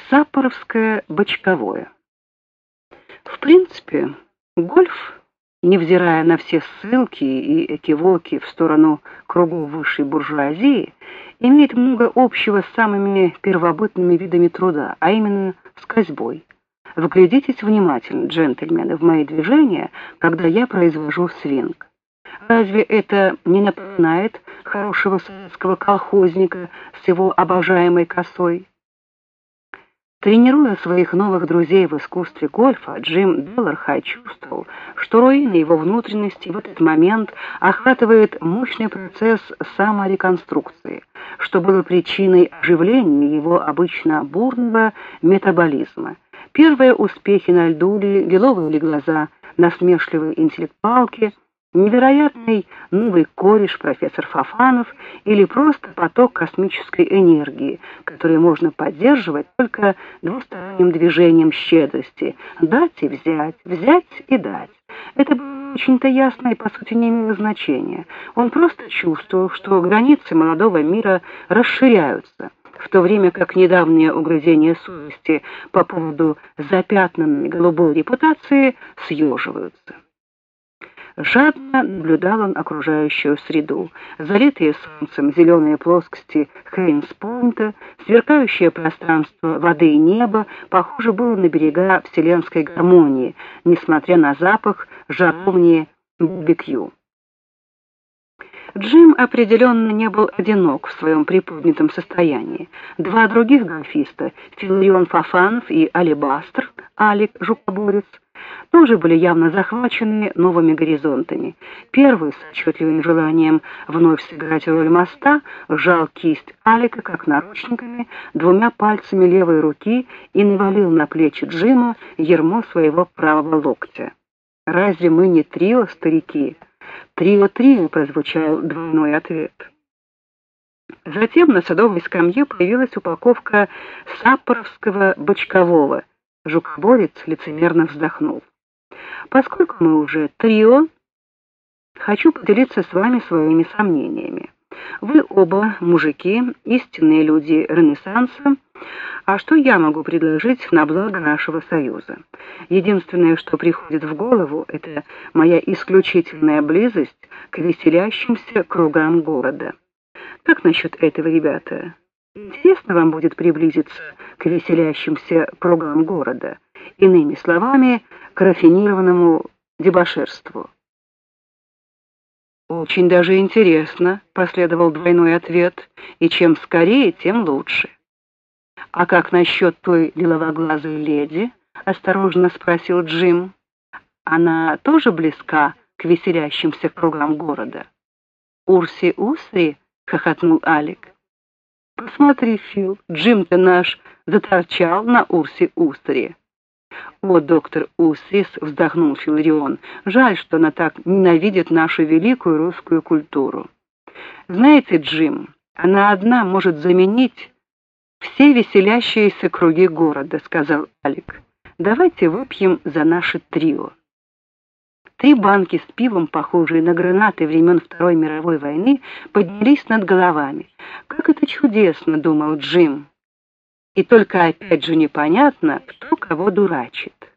Саппоровское бочковое. В принципе, гольф, невзирая на все ссылки и экивоки в сторону кругов высшей буржуазии, имеет много общего с самыми первобытными видами труда, а именно с косьбой. Вглядитесь внимательно, джентльмены, в мои движения, когда я произвожу свинг. Разве это не напоминает хорошего советского колхозника с его обожаемой косой? Тренируя своих новых друзей в искусстве гольфа, Джим Деллархай чувствовал, что руины его внутренности в этот момент охватывает мощный процесс самореконструкции, что было причиной оживления его обычно бурного метаболизма. Первые успехи на льду ли, лиловые ли глаза насмешливой интеллектуалки, невероятный новый кореш профессор Фофанов или просто поток космической энергии, который можно поддерживать только двусторонним движением щедрости, дать и взять, взять и дать. Это было очень-то ясно и по сути не имело значения. Он просто чувствовал, что границы молодого мира расширяются, в то время как недавние угрызения совести по поводу запятнанной голубой репутации съеживаются. Жадно наблюдал он окружающую среду, залитые солнцем зеленые плоскости Хейнс-Пойнта, сверкающее пространство воды и неба, похоже было на берега вселенской гармонии, несмотря на запах жаровни барбекю. Джим определенно не был одинок в своем приподнятом состоянии. Два других гольфиста, Филарион Фофанов и Алебастр, Алик Жукоборец, тоже были явно захвачены новыми горизонтами. Первый, с отчетливым желанием вновь сыграть роль моста, сжал кисть Алика как наручниками двумя пальцами левой руки и навалил на плечи Джима ярмо своего правого локтя. «Разве мы не трио, старики?» «Трио-трио», — прозвучал двойной ответ. Затем на садовой скамье появилась упаковка саппоровского бочкового. Жукоборец лицемерно вздохнул. «Поскольку мы уже трио, хочу поделиться с вами своими сомнениями. Вы оба мужики, истинные люди Ренессанса, а что я могу предложить на благо нашего союза? Единственное, что приходит в голову, это моя исключительная близость к веселящимся кругам города. Как насчет этого, ребята? Интересно вам будет приблизиться к веселящимся кругам города, иными словами, к рафинированному дебоширству». «Очень даже интересно», — последовал двойной ответ, «и чем скорее, тем лучше». «А как насчет той лиловоглазой леди?» — осторожно спросил Джим. «Она тоже близка к веселящимся кругам города?» «Урси Усри?» — хохотнул Алик. «Посмотри, Фил, Джим-то наш заторчал на Урси Устре». «О, доктор Усрис», — вздохнул Филарион, — «жаль, что она так ненавидит нашу великую русскую культуру». «Знаете, Джим, она одна может заменить все веселящиеся круги города», — сказал Алик. «Давайте выпьем за наше трио». Три банки с пивом, похожие на гранаты времен Второй мировой войны, поднялись над головами. «Как это чудесно», — думал Джим. И только опять же непонятно, кто кого дурачит.